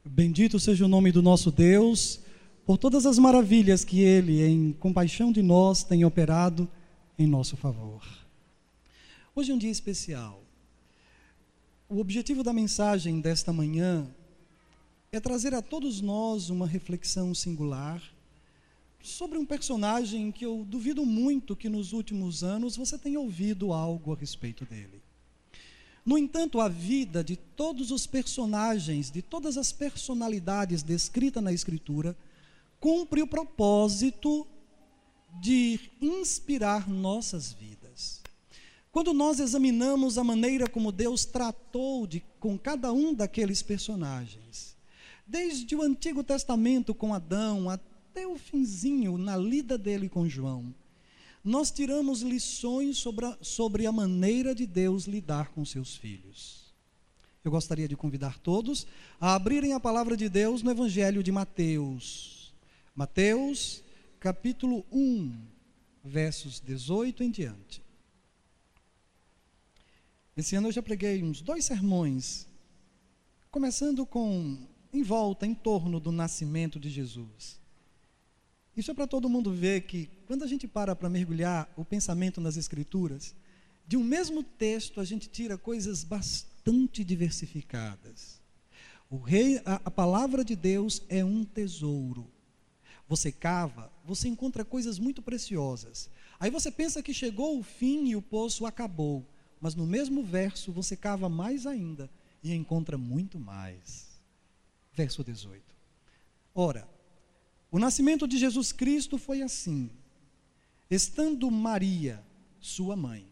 Bendito seja o nome do nosso Deus, por todas as maravilhas que Ele, em compaixão de nós, tem operado em nosso favor. Hoje é um dia especial. O objetivo da mensagem desta manhã é trazer a todos nós uma reflexão singular sobre um personagem que eu duvido muito que nos últimos anos você tenha ouvido algo a respeito dele. No entanto, a vida de todos os personagens, de todas as personalidades descritas na Escritura, cumpre o propósito de inspirar nossas vidas. Quando nós examinamos a maneira como Deus tratou com cada um daqueles personagens, desde o Antigo Testamento com Adão até o finzinho na lida dele com João, nós tiramos lições sobre a maneira de Deus lidar com seus filhos. Eu gostaria de convidar todos a abrirem a palavra de Deus no Evangelho de Mateus. Mateus, capítulo 1, versos 18 em diante. Esse ano eu já preguei uns 2 sermões, começando em torno do nascimento de Jesus. Isso é para todo mundo ver que, quando a gente para mergulhar o pensamento nas Escrituras, de um mesmo texto a gente tira coisas bastante diversificadas. A palavra de Deus é um tesouro. Você cava, você encontra coisas muito preciosas. Aí você pensa que chegou o fim e o poço acabou, mas no mesmo verso você cava mais ainda e encontra muito mais. Verso 18. Ora, o nascimento de Jesus Cristo foi assim: estando Maria, sua mãe,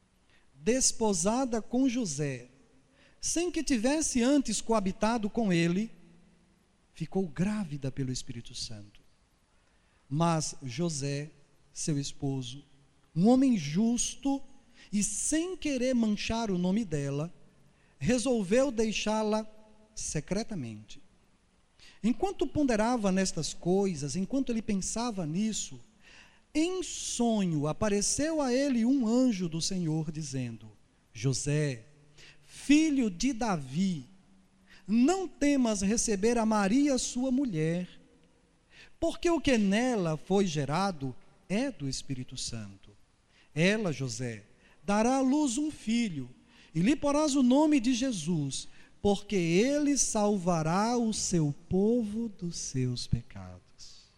desposada com José, sem que tivesse antes coabitado com ele, ficou grávida pelo Espírito Santo. Mas José, seu esposo, um homem justo e sem querer manchar o nome dela, resolveu deixá-la secretamente. Enquanto ponderava nestas coisas, enquanto ele pensava nisso, em sonho apareceu a ele um anjo do Senhor dizendo: José, filho de Davi, não temas receber a Maria, sua mulher, porque o que nela foi gerado é do Espírito Santo. Ela, José, dará à luz um filho, e lhe porás o nome de Jesus, porque ele salvará o seu povo dos seus pecados.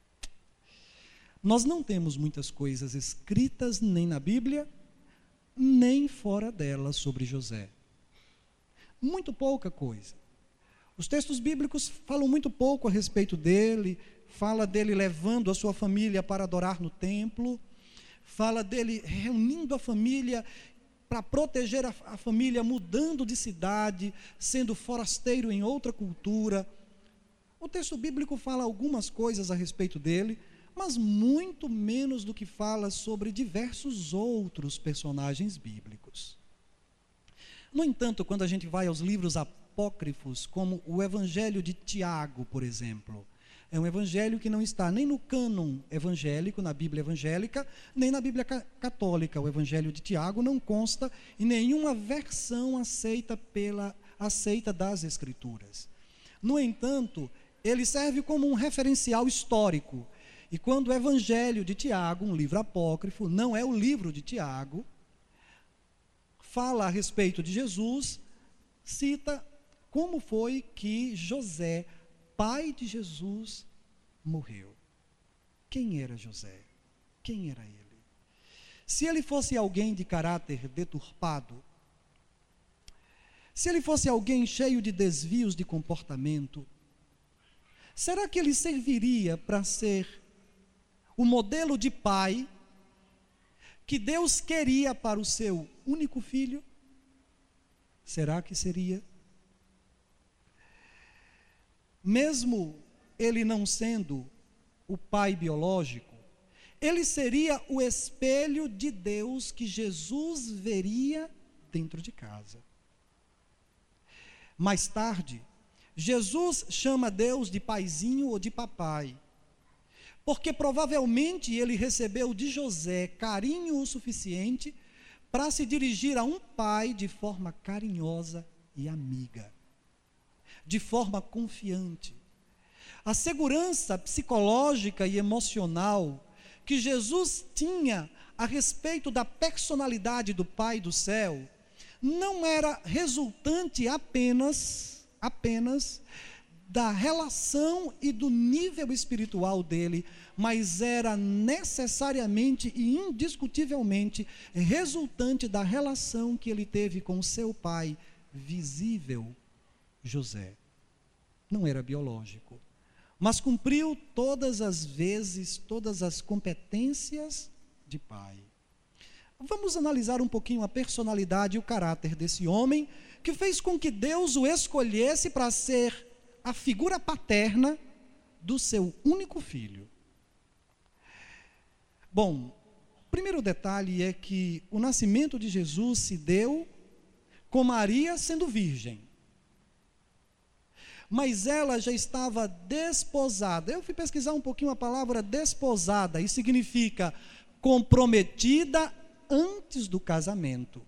Nós não temos muitas coisas escritas nem na Bíblia, nem fora dela sobre José. Muito pouca coisa. Os textos bíblicos falam muito pouco a respeito dele, fala dele levando a sua família para adorar no templo, fala dele reunindo a família para proteger a família, mudando de cidade, sendo forasteiro em outra cultura. O texto bíblico fala algumas coisas a respeito dele, mas muito menos do que fala sobre diversos outros personagens bíblicos. No entanto, quando a gente vai aos livros apócrifos, como o Evangelho de Tiago, por exemplo, é um evangelho que não está nem no cânon evangélico, na Bíblia evangélica, nem na Bíblia católica. O Evangelho de Tiago não consta em nenhuma versão aceita das Escrituras. No entanto, ele serve como um referencial histórico. E quando o Evangelho de Tiago, um livro apócrifo, não é o livro de Tiago, fala a respeito de Jesus, cita como foi que José, pai de Jesus, morreu. Quem era José? Quem era ele? Se ele fosse alguém de caráter deturpado, se ele fosse alguém cheio de desvios de comportamento, será que ele serviria para ser o modelo de pai que Deus queria para o seu único filho? Será que seria? Mesmo ele não sendo o pai biológico, ele seria o espelho de Deus que Jesus veria dentro de casa. Mais tarde, Jesus chama Deus de paizinho ou de papai, porque provavelmente ele recebeu de José carinho o suficiente para se dirigir a um pai de forma carinhosa e amiga. de forma confiante. A segurança psicológica e emocional que Jesus tinha a respeito da personalidade do Pai do céu não era resultante apenas da relação e do nível espiritual dele, mas era necessariamente e indiscutivelmente resultante da relação que ele teve com seu pai visível, José. Não era biológico, mas cumpriu todas as vezes, todas as competências de pai. Vamos analisar um pouquinho a personalidade e o caráter desse homem, que fez com que Deus o escolhesse para ser a figura paterna do seu único filho. Bom, o primeiro detalhe é que o nascimento de Jesus se deu com Maria sendo virgem. Mas ela já estava desposada. Eu fui pesquisar um pouquinho a palavra desposada, e significa comprometida antes do casamento.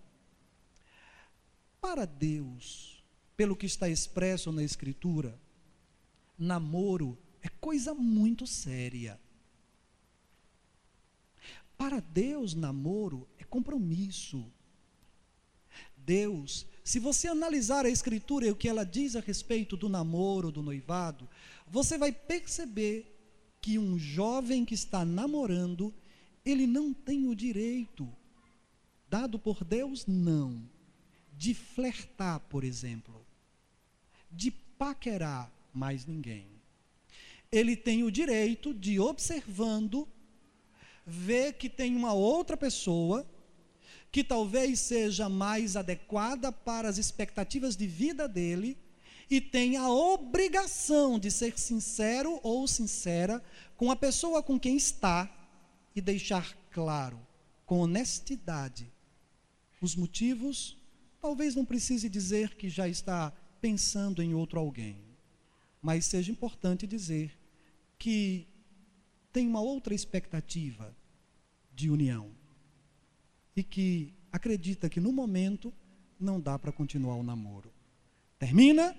Para Deus, pelo que está expresso na Escritura, namoro é coisa muito séria. Para Deus, namoro é compromisso. Deus, se você analisar a Escritura e o que ela diz a respeito do namoro, do noivado, você vai perceber que um jovem que está namorando, ele não tem o direito, dado por Deus, não, de flertar, por exemplo, de paquerar mais ninguém. Ele tem o direito de, observando, ver que tem uma outra pessoa que talvez seja mais adequada para as expectativas de vida dele, e tem a obrigação de ser sincero ou sincera com a pessoa com quem está, e deixar claro, com honestidade, os motivos. Talvez não precise dizer que já está pensando em outro alguém, mas seja importante dizer que tem uma outra expectativa de união, e que acredita que no momento não dá para continuar o namoro. Termina,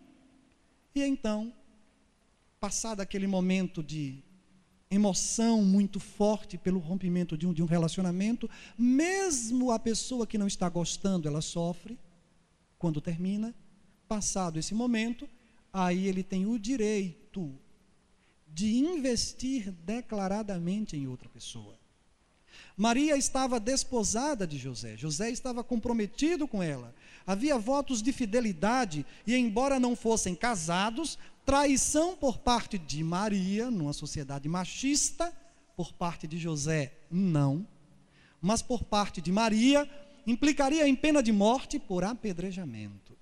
e então, passado aquele momento de emoção muito forte pelo rompimento de um relacionamento, mesmo a pessoa que não está gostando, ela sofre. Quando termina, passado esse momento, aí ele tem o direito de investir declaradamente em outra pessoa. Maria estava desposada de José, José estava comprometido com ela, havia votos de fidelidade, e embora não fossem casados, traição por parte de Maria, numa sociedade machista, por parte de José, não, mas por parte de Maria, implicaria em pena de morte por apedrejamento.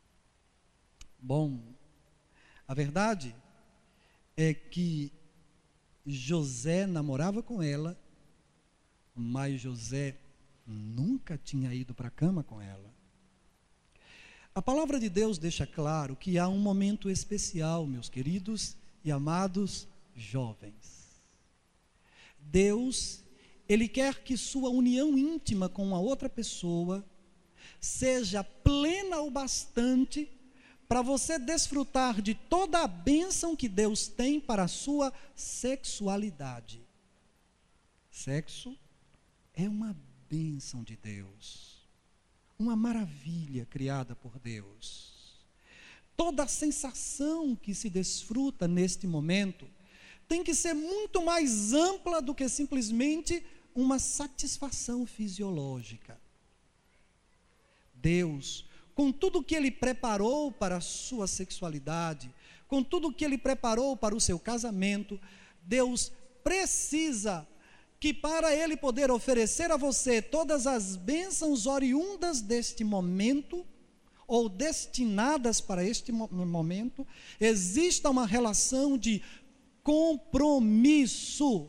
Bom, a verdade é que José namorava com ela, mas José nunca tinha ido para a cama com ela. A palavra de Deus deixa claro que há um momento especial, meus queridos e amados jovens. Deus, Ele quer que sua união íntima com uma outra pessoa seja plena o bastante para você desfrutar de toda a bênção que Deus tem para a sua sexualidade. Sexo é uma bênção de Deus, uma maravilha criada por Deus. Toda a sensação que se desfruta neste momento tem que ser muito mais ampla do que simplesmente uma satisfação fisiológica. Deus, com tudo que Ele preparou para a sua sexualidade, com tudo que Ele preparou para o seu casamento, Deus precisa que, para Ele poder oferecer a você todas as bênçãos oriundas deste momento, ou destinadas para este momento, exista uma relação de compromisso.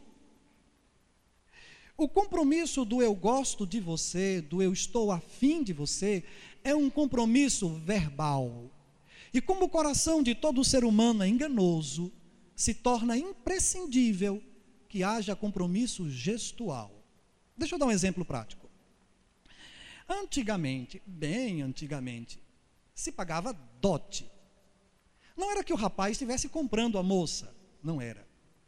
O compromisso do eu gosto de você, do eu estou afim de você, é um compromisso verbal. E como o coração de todo ser humano é enganoso, se torna imprescindível que haja compromisso gestual. Deixa eu dar um exemplo prático. Antigamente, bem antigamente, se pagava dote. Não era que o rapaz estivesse comprando a moça, não era.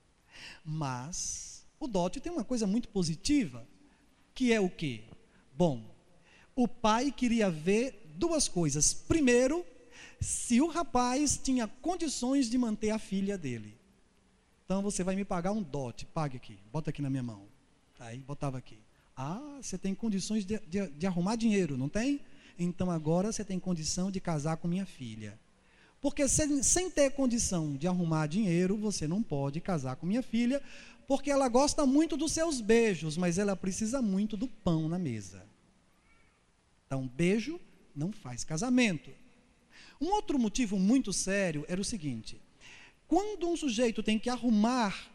Mas o dote tem uma coisa muito positiva, que é o quê? Bom, o pai queria ver duas coisas. Primeiro, se o rapaz tinha condições de manter a filha dele. Então você vai me pagar um dote, pague aqui, bota aqui na minha mão. Aí botava aqui. Ah, você tem condições de arrumar dinheiro, não tem? Então agora você tem condição de casar com minha filha. Porque sem ter condição de arrumar dinheiro, você não pode casar com minha filha, porque ela gosta muito dos seus beijos, mas ela precisa muito do pão na mesa. Então, beijo não faz casamento. Um outro motivo muito sério era o seguinte: quando um sujeito tem que arrumar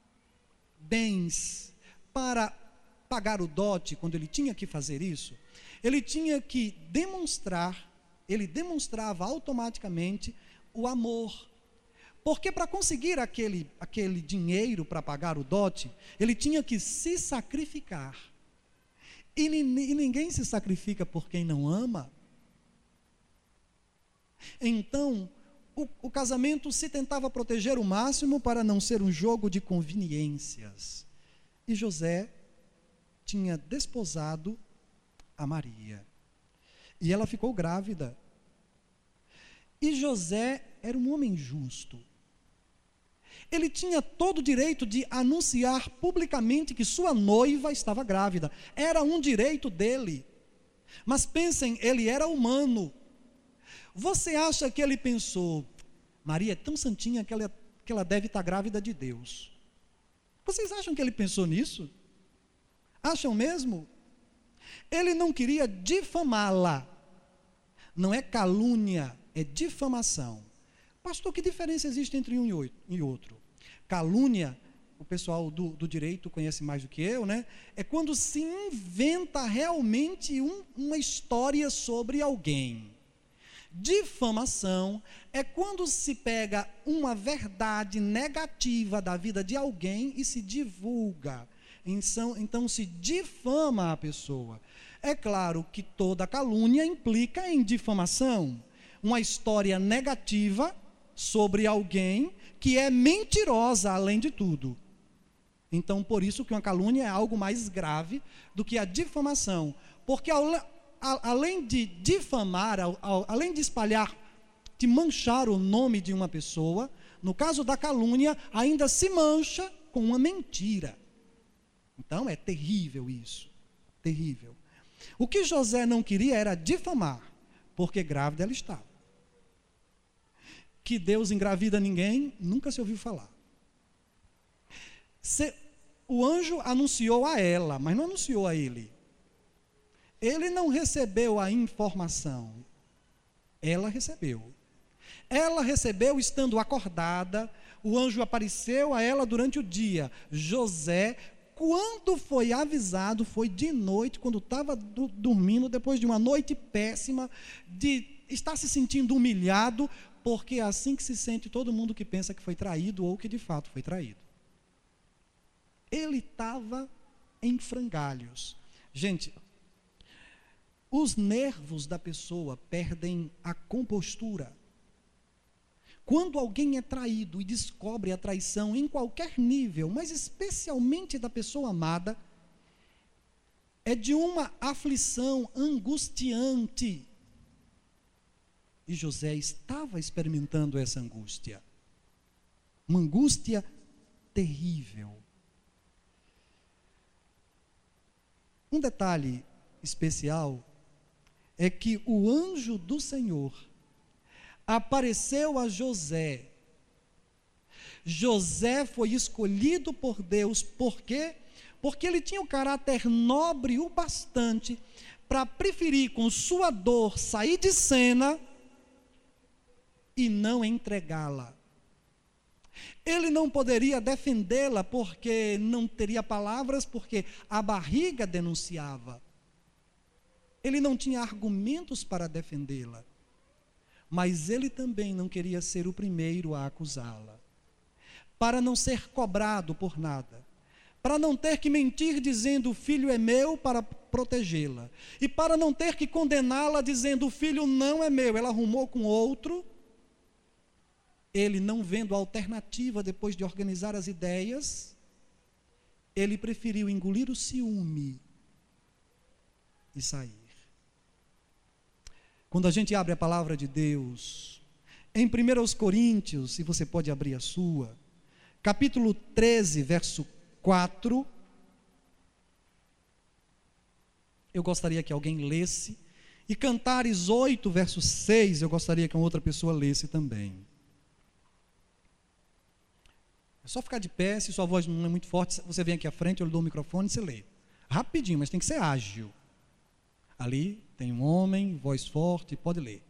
bens para pagar o dote, quando ele tinha que fazer isso, ele tinha que ele demonstrava automaticamente o amor. Porque para conseguir aquele dinheiro para pagar o dote, ele tinha que se sacrificar. E ninguém se sacrifica por quem não ama. Então, o casamento se tentava proteger o máximo para não ser um jogo de conveniências. E José tinha desposado a Maria. E ela ficou grávida. E José era um homem justo. Ele tinha todo o direito de anunciar publicamente que sua noiva estava grávida. Era um direito dele. Mas pensem, ele era humano. Você acha que ele pensou, Maria é tão santinha que ela deve estar grávida de Deus? Vocês acham que ele pensou nisso? Acham mesmo? Ele não queria difamá-la. Não é calúnia, é difamação. Pastor, que diferença existe entre um e outro? Calúnia, o pessoal do direito conhece mais do que eu, né? É quando se inventa realmente uma história sobre alguém. Difamação é quando se pega uma verdade negativa da vida de alguém e se divulga. Então se difama a pessoa. É claro que toda calúnia implica em difamação. Uma história negativa sobre alguém que é mentirosa além de tudo. Então, por isso que uma calúnia é algo mais grave do que a difamação. Porque além de difamar, além de espalhar, de manchar o nome de uma pessoa, no caso da calúnia, ainda se mancha com uma mentira. Então, é terrível isso. Terrível. O que José não queria era difamar, porque grávida ela estava. Que Deus engravida ninguém, nunca se ouviu falar. O anjo anunciou a ela, mas não anunciou a ele. Ele não recebeu a informação. Ela recebeu. Ela recebeu estando acordada. O anjo apareceu a ela durante o dia. José, quando foi avisado, foi de noite, quando estava dormindo, depois de uma noite péssima, de estar se sentindo humilhado, porque é assim que se sente todo mundo que pensa que foi traído ou que de fato foi traído. Ele estava em frangalhos. Gente, os nervos da pessoa perdem a compostura. Quando alguém é traído e descobre a traição em qualquer nível, mas especialmente da pessoa amada, é de uma aflição angustiante. E José estava experimentando essa angústia. Uma angústia terrível. Um detalhe especial é que o anjo do Senhor apareceu a José. José foi escolhido por Deus, por quê? Porque ele tinha o caráter nobre o bastante para preferir com sua dor sair de cena e não entregá-la. Ele não poderia defendê-la porque não teria palavras, porque a barriga denunciava. Ele não tinha argumentos para defendê-la. Mas ele também não queria ser o primeiro a acusá-la. Para não ser cobrado por nada. Para não ter que mentir dizendo o filho é meu para protegê-la. E para não ter que condená-la dizendo o filho não é meu, ela arrumou com outro. ele, não vendo alternativa depois de organizar as ideias, ele preferiu engolir o ciúme e sair. Quando a gente abre a palavra de Deus, em 1 Coríntios, se você pode abrir a sua, capítulo 13, verso 4, eu gostaria que alguém lesse, e Cantares 8, verso 6, eu gostaria que uma outra pessoa lesse também. É só ficar de pé, se sua voz não é muito forte, você vem aqui à frente, eu lhe dou o microfone e você lê. Rapidinho, mas tem que ser ágil. Ali tem um homem, voz forte, pode ler.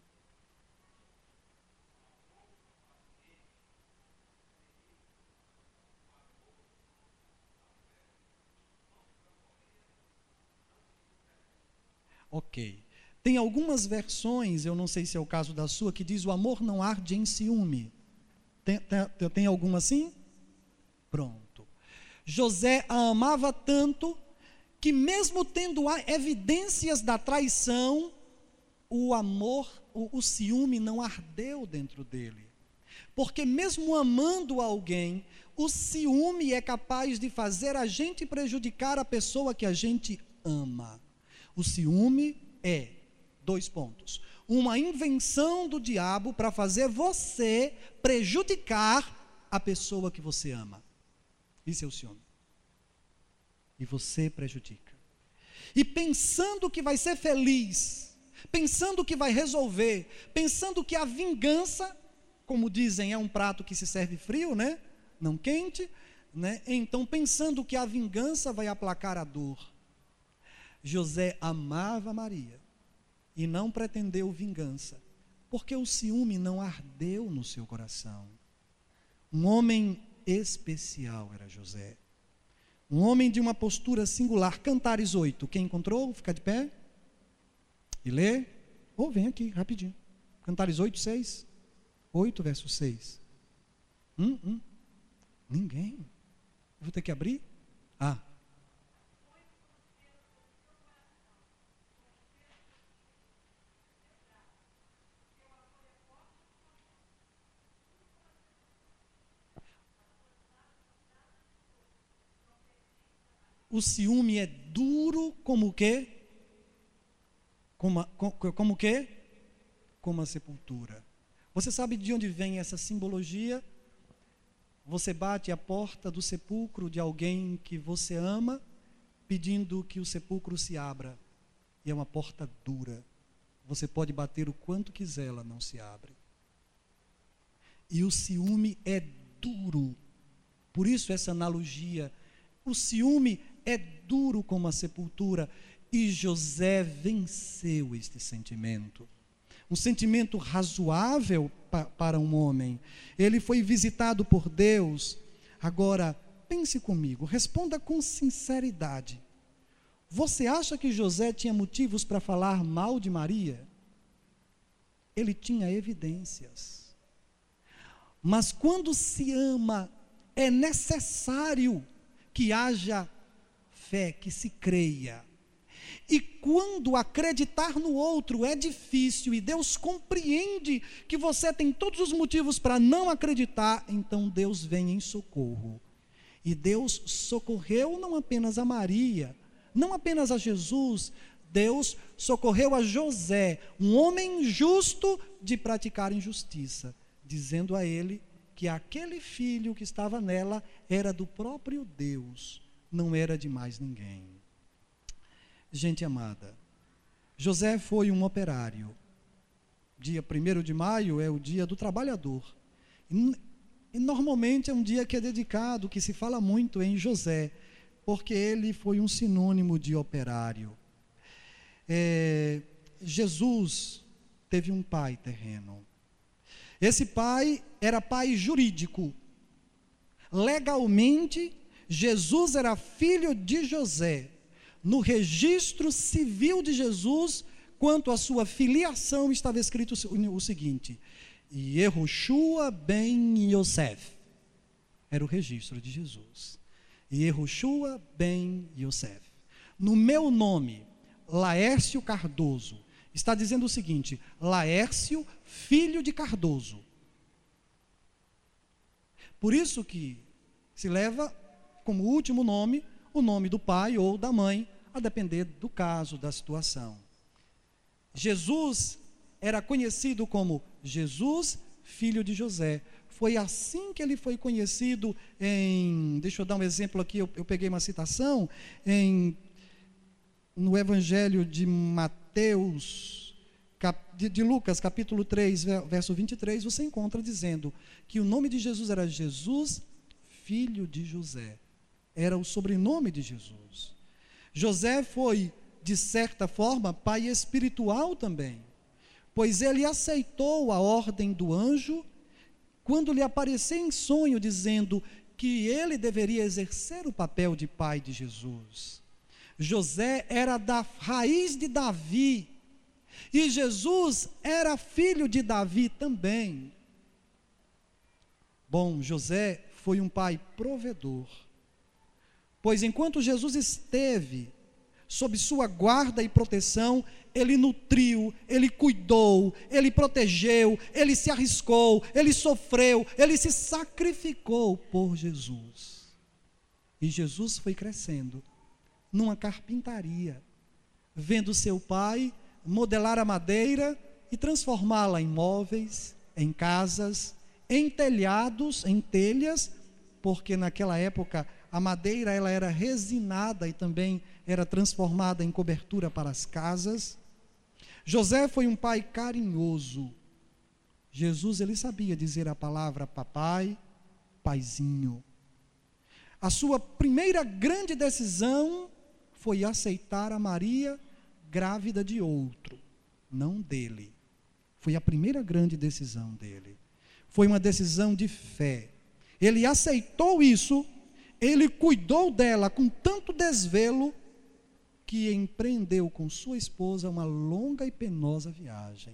Ok. Tem algumas versões, eu não sei se é o caso da sua, que diz: o amor não arde em ciúme. Tem alguma assim? Pronto. José a amava tanto que, mesmo tendo evidências da traição, o amor, o ciúme não ardeu dentro dele. Porque mesmo amando alguém, o ciúme é capaz de fazer a gente prejudicar a pessoa que a gente ama. O ciúme é, 2 pontos, uma invenção do diabo para fazer você prejudicar a pessoa que você ama. Isso é o ciúme. E você prejudica. E pensando que vai ser feliz, pensando que vai resolver, pensando que a vingança, como dizem, é um prato que se serve frio, né? Não quente, né? Então, pensando que a vingança vai aplacar a dor. José amava Maria e não pretendeu vingança, porque o ciúme não ardeu no seu coração. Um homem especial era José. Um homem de uma postura singular. Cantares 8, quem encontrou? Fica de pé e lê. Ou vem aqui, rapidinho. Cantares 8, 6. 8, verso 6. Ninguém. Eu vou ter que abrir? O ciúme é duro como o quê? Como o quê? Como a sepultura. Você sabe de onde vem essa simbologia? Você bate a porta do sepulcro de alguém que você ama, pedindo que o sepulcro se abra. E é uma porta dura. Você pode bater o quanto quiser, ela não se abre. E o ciúme é duro. Por isso essa analogia. O ciúme é duro como a sepultura, e José venceu este sentimento. Um sentimento razoável para um homem. Ele foi visitado por Deus. Agora, pense comigo, responda com sinceridade. Você acha que José tinha motivos para falar mal de Maria? Ele tinha evidências. Mas quando se ama, é necessário que haja fé, que se creia. E quando acreditar no outro é difícil e Deus compreende que você tem todos os motivos para não acreditar, então Deus vem em socorro. E Deus socorreu não apenas a Maria, não apenas a Jesus, Deus socorreu a José, um homem justo de praticar injustiça, dizendo a ele que aquele filho que estava nela era do próprio Deus, não era de mais ninguém. Gente amada, José foi um operário. Dia 1º de maio é o dia do trabalhador. E normalmente é um dia que é dedicado, que se fala muito em José, porque ele foi um sinônimo de operário. Jesus teve um pai terreno. Esse pai era pai jurídico. Legalmente, Jesus era filho de José. No registro civil de Jesus, quanto à sua filiação, estava escrito o seguinte: Yehoshua ben Yosef. Era o registro de Jesus. Yehoshua ben Yosef. No meu nome, Laércio Cardoso, está dizendo o seguinte: Laércio, filho de Cardoso. Por isso que se leva como último nome o nome do pai ou da mãe, a depender do caso, da situação. Jesus era conhecido como Jesus, filho de José. Foi assim que ele foi conhecido deixa eu dar um exemplo aqui, eu peguei uma citação, no Evangelho de Mateus, de Lucas, capítulo 3, verso 23, você encontra dizendo que o nome de Jesus era Jesus, filho de José. Era o sobrenome de Jesus. José foi, de certa forma, pai espiritual também, pois ele aceitou a ordem do anjo quando lhe apareceu em sonho, dizendo que ele deveria exercer o papel de pai de Jesus. José era da raiz de Davi, e Jesus era filho de Davi também. Bom, José foi um pai provedor, pois enquanto Jesus esteve sob sua guarda e proteção, ele nutriu, ele cuidou, ele protegeu, ele se arriscou, ele sofreu, ele se sacrificou por Jesus. E Jesus foi crescendo numa carpintaria, vendo seu pai modelar a madeira e transformá-la em móveis, em casas, em telhados, em telhas, porque naquela época a madeira ela era resinada e também era transformada em cobertura para as casas. José foi um pai carinhoso. Jesus, ele sabia dizer a palavra papai, paizinho. A sua primeira grande decisão foi aceitar a Maria grávida de outro, não dele. Foi a primeira grande decisão dele. Foi uma decisão de fé. Ele aceitou isso, ele cuidou dela com tanto desvelo, que empreendeu com sua esposa uma longa e penosa viagem.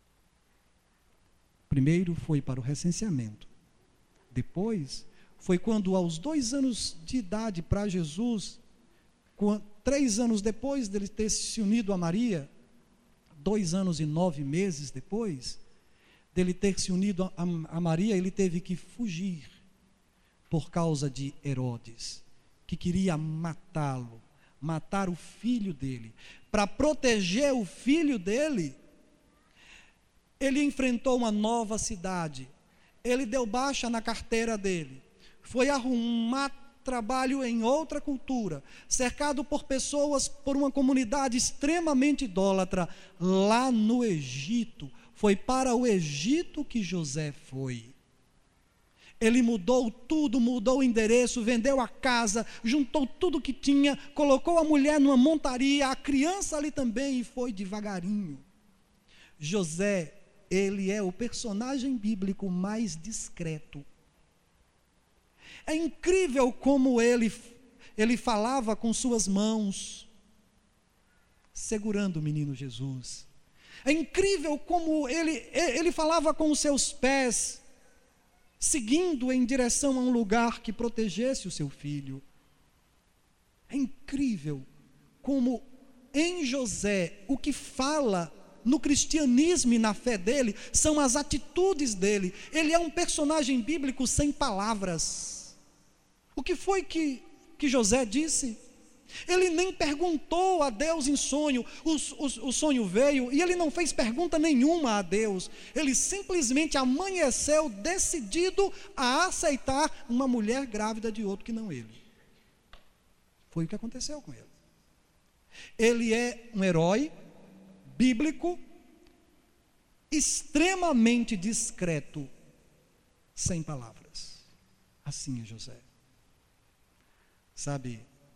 Primeiro foi para o recenseamento. Depois, foi quando aos 2 anos de idade para Jesus, 3 anos depois dele ter se unido a Maria, 2 anos e 9 meses depois dele ter se unido a Maria, ele teve que fugir por causa de Herodes, que queria matá-lo, matar o filho dele. Para proteger o filho dele, ele enfrentou uma nova cidade, ele deu baixa na carteira dele, foi arrumar trabalho em outra cultura, cercado por pessoas, por uma comunidade extremamente idólatra, lá no Egito. Foi para o Egito que José foi. Ele mudou tudo, mudou o endereço, vendeu a casa, juntou tudo que tinha, colocou a mulher numa montaria, a criança ali também, e foi devagarinho. José, ele é o personagem bíblico mais discreto. É incrível como ele falava com suas mãos, segurando o menino Jesus. É incrível como ele falava com os seus pés, seguindo em direção a um lugar que protegesse o seu filho. É incrível como em José, o que fala no cristianismo e na fé dele, são as atitudes dele. Ele é um personagem bíblico sem palavras. O que foi que José disse? Ele nem perguntou a Deus em sonho, o sonho veio e ele não fez pergunta nenhuma a Deus. Ele simplesmente amanheceu decidido a aceitar uma mulher grávida de outro que não ele. Foi o que aconteceu com ele. Ele é um herói bíblico, extremamente discreto, sem palavras. Assim é José. Sabe,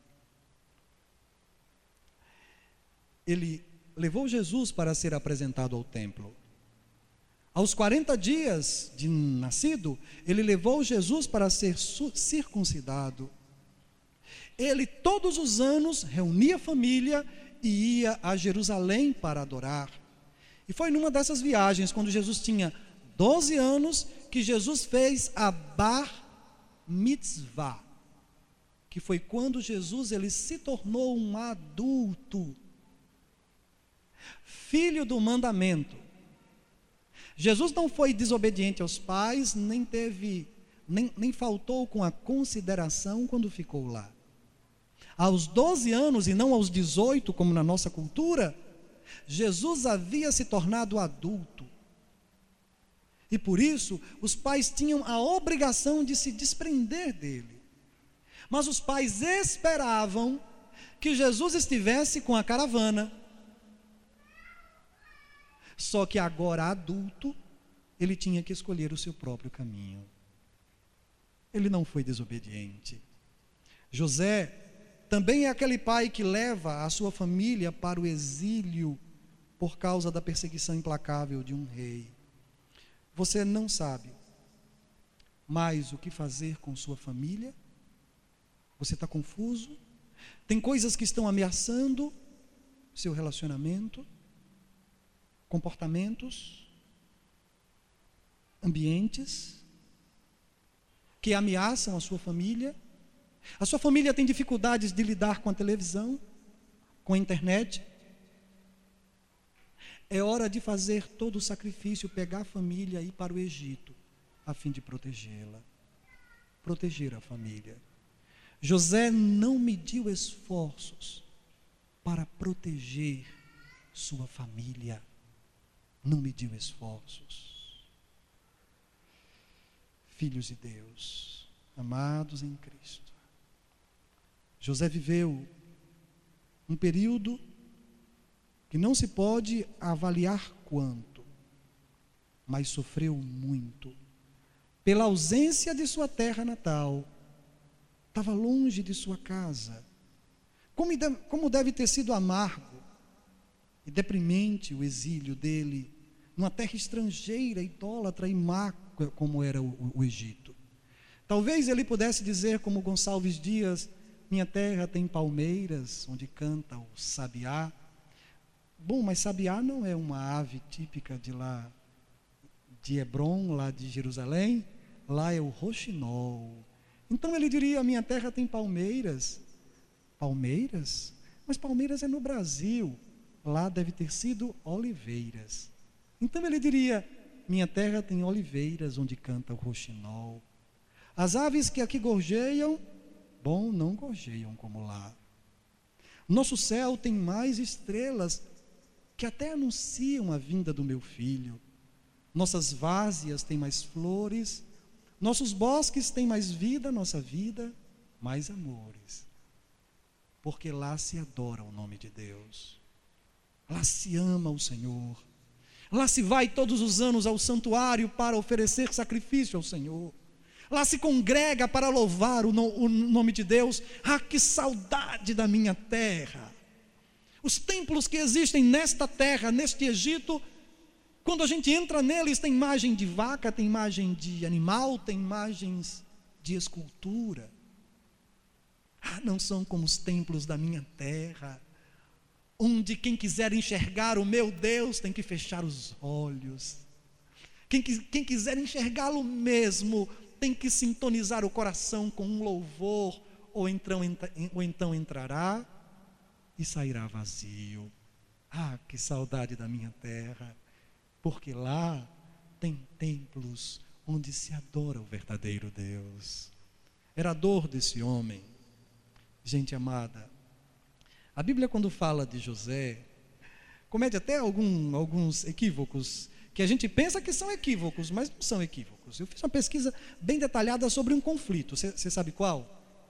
ele levou Jesus para ser apresentado ao templo. Aos 40 dias de nascido, ele levou Jesus para ser circuncidado. Ele todos os anos reunia a família e ia a Jerusalém para adorar. E foi numa dessas viagens, quando Jesus tinha 12 anos, que Jesus fez a Bar Mitzvah, que foi quando Jesus ele se tornou um adulto, filho do mandamento. Jesus não foi desobediente aos pais, nem teve nem faltou com a consideração quando ficou lá. Aos 12 anos, e não aos 18, como na nossa cultura, Jesus havia se tornado adulto. E por isso, os pais tinham a obrigação de se desprender dele. Mas os pais esperavam que Jesus estivesse com a caravana. Só que agora adulto, ele tinha que escolher o seu próprio caminho. Ele não foi desobediente. José também é aquele pai que leva a sua família para o exílio por causa da perseguição implacável de um rei. Você não sabe mais o que fazer com sua família? Você está confuso? Tem coisas que estão ameaçando seu relacionamento, comportamentos, ambientes que ameaçam a sua família. A sua família tem dificuldades de lidar com a televisão, com a internet. É hora de fazer todo o sacrifício, pegar a família e ir para o Egito, a fim de protegê-la, proteger a família. José não mediu esforços para proteger sua família, não mediu esforços. Filhos de Deus, amados em Cristo, José viveu um período que não se pode avaliar quanto, mas sofreu muito. Pela ausência de sua terra natal, estava longe de sua casa. Como deve ter sido amargo e deprimente o exílio dele, numa terra estrangeira, idólatra e má, como era o Egito. Talvez ele pudesse dizer, como Gonçalves Dias, minha terra tem palmeiras, onde canta o sabiá. Bom, mas sabiá não é uma ave típica de lá, de Hebrom, lá de Jerusalém. Lá é o roxinol. Então ele diria, minha terra tem palmeiras. Palmeiras? Mas palmeiras é no Brasil. Lá deve ter sido oliveiras. Então ele diria, minha terra tem oliveiras, onde canta o roxinol. As aves que aqui gorjeiam, bom, não gorjeiam como lá. Nosso céu tem mais estrelas que até anunciam a vinda do meu filho. Nossas várzeas têm mais flores, nossos bosques têm mais vida, nossa vida, mais amores. Porque lá se adora o nome de Deus. Lá se ama o Senhor. Lá se vai todos os anos ao santuário para oferecer sacrifício ao Senhor. Lá se congrega para louvar o nome de Deus. Ah, que saudade da minha terra! Os templos que existem nesta terra, neste Egito, quando a gente entra neles, tem imagem de vaca, tem imagem de animal, tem imagens de escultura. Ah, não são como os templos da minha terra, onde quem quiser enxergar o meu Deus tem que fechar os olhos. Quem quiser enxergá-lo mesmo tem que sintonizar o coração com um louvor, ou então entrará e sairá vazio. Ah, que saudade da minha terra, porque lá tem templos onde se adora o verdadeiro Deus. Era a dor desse homem. Gente amada, a Bíblia, quando fala de José, comete até alguns equívocos, que a gente pensa que são equívocos, mas não são equívocos. Eu fiz uma pesquisa bem detalhada sobre um conflito. Você sabe qual?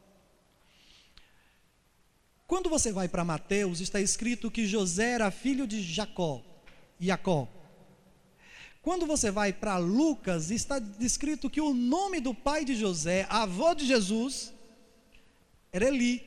Quando você vai para Mateus, está escrito que José era filho de Jacó. Quando você vai para Lucas, está descrito que o nome do pai de José, avô de Jesus, era Eli.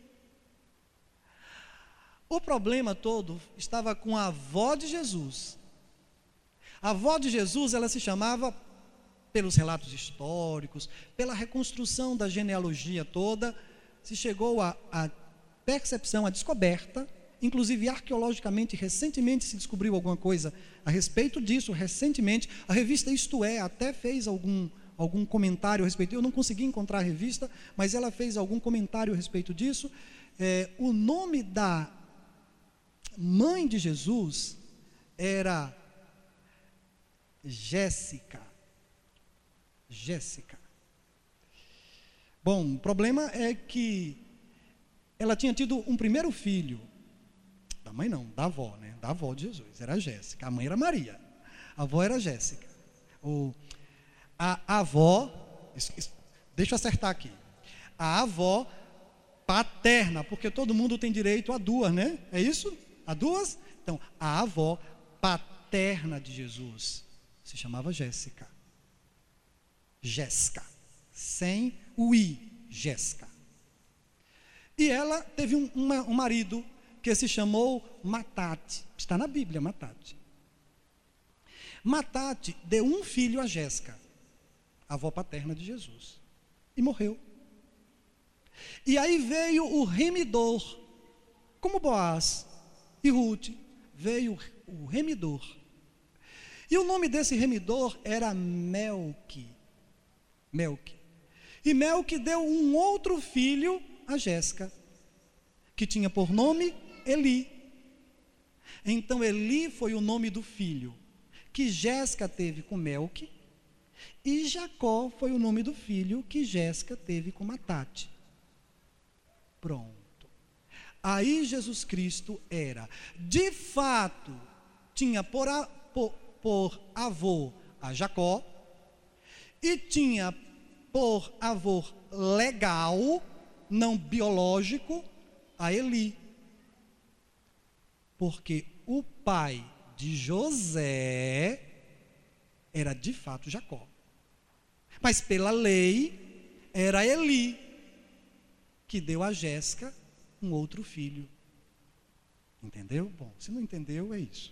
O problema todo estava com a avó de Jesus. A avó de Jesus, ela se chamava, pelos relatos históricos, pela reconstrução da genealogia toda, se chegou a percepção, a descoberta, inclusive arqueologicamente, recentemente se descobriu alguma coisa a respeito disso, recentemente, a revista Isto É até fez algum comentário a respeito, eu não consegui encontrar a revista, mas ela fez algum comentário a respeito disso. O nome da mãe de Jesus era Jéssica. Bom, o problema é que ela tinha tido um primeiro filho. Da mãe não, da avó, né? Da avó de Jesus, era Jéssica. A mãe era Maria, a avó era Jéssica. A avó, deixa eu acertar aqui. A avó paterna, porque todo mundo tem direito a duas, né? É isso? A duas? Então, a avó paterna de Jesus se chamava Jéssica. Jéssica, sem o i, Jéssica. E ela teve um marido que se chamou Matate. Está na Bíblia, Matate. Matate deu um filho a Jéssica, a avó paterna de Jesus, e morreu. E aí veio o remidor, como Boaz e Ruth, veio o remidor. E o nome desse remidor era Melque. E Melque deu um outro filho a Jéssica, que tinha por nome Eli. Então Eli foi o nome do filho que Jéssica teve com Melque, e Jacó foi o nome do filho que Jéssica teve com Matate. Pronto. Aí Jesus Cristo era, de fato, tinha por avô a Jacó, e tinha por avô legal, não biológico, a Eli. Porque o pai de José era de fato Jacó. Mas pela lei, era Eli que deu a Jéssica um outro filho. Entendeu? Bom, se não entendeu, é isso.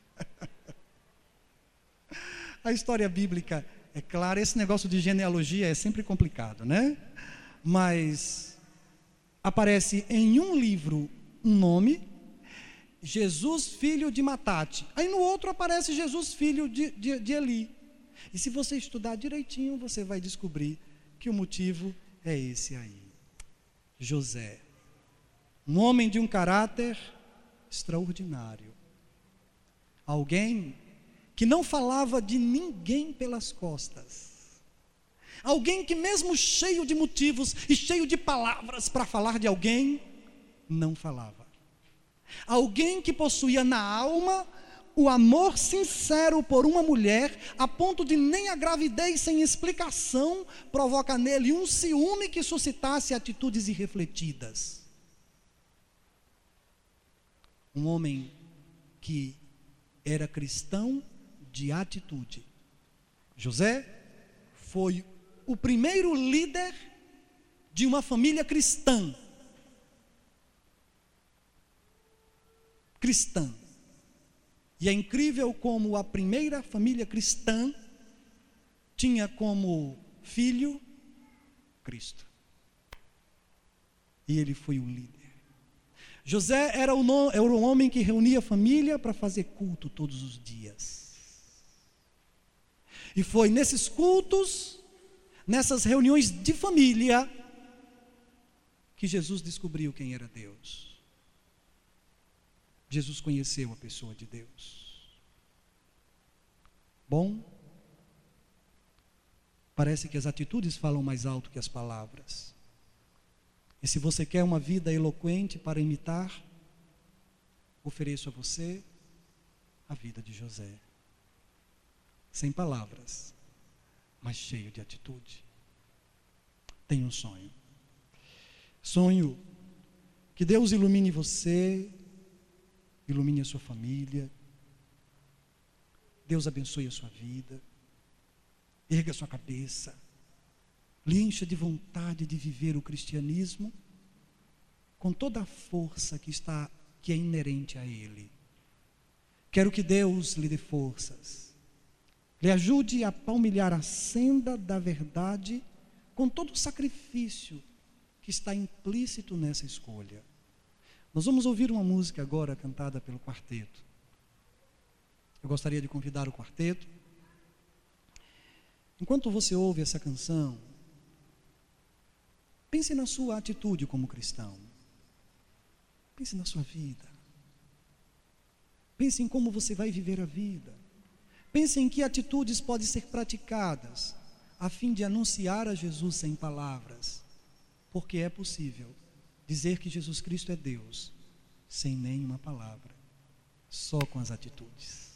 A história bíblica é clara, esse negócio de genealogia é sempre complicado, né? Mas aparece em um livro um nome, Jesus filho de Matate. Aí no outro aparece Jesus filho de Eli. E se você estudar direitinho, você vai descobrir que o motivo é esse aí. José, um homem de um caráter extraordinário. Alguém que não falava de ninguém pelas costas. Alguém que mesmo cheio de motivos e cheio de palavras para falar de alguém, não falava. Alguém que possuía na alma o amor sincero por uma mulher, a ponto de nem a gravidez sem explicação provoca nele um ciúme que suscitasse atitudes irrefletidas. Um homem que era cristão de atitude. José foi o primeiro líder de uma família cristã. E é incrível como a primeira família cristã tinha como filho Cristo. E ele foi o líder. José era um homem que reunia a família para fazer culto todos os dias. E foi nesses cultos, nessas reuniões de família, que Jesus descobriu quem era Deus. Jesus conheceu a pessoa de Deus. Bom, parece que as atitudes falam mais alto que as palavras. E se você quer uma vida eloquente para imitar, ofereço a você a vida de José. Sem palavras, mas cheio de atitude. Tenho um sonho. Sonho que Deus ilumine você, ilumine a sua família. Deus abençoe a sua vida. Erga a sua cabeça. Lhe encha de vontade de viver o cristianismo com toda a força que é inerente a ele. Quero que Deus lhe dê forças. Lhe ajude a palmilhar a senda da verdade com todo o sacrifício que está implícito nessa escolha. Nós vamos ouvir uma música agora cantada pelo quarteto. Eu gostaria de convidar o quarteto. Enquanto você ouve essa canção, pense na sua atitude como cristão. Pense na sua vida. Pense em como você vai viver a vida. Pense em que atitudes podem ser praticadas a fim de anunciar a Jesus sem palavras, porque é possível dizer que Jesus Cristo é Deus sem nenhuma palavra, só com as atitudes.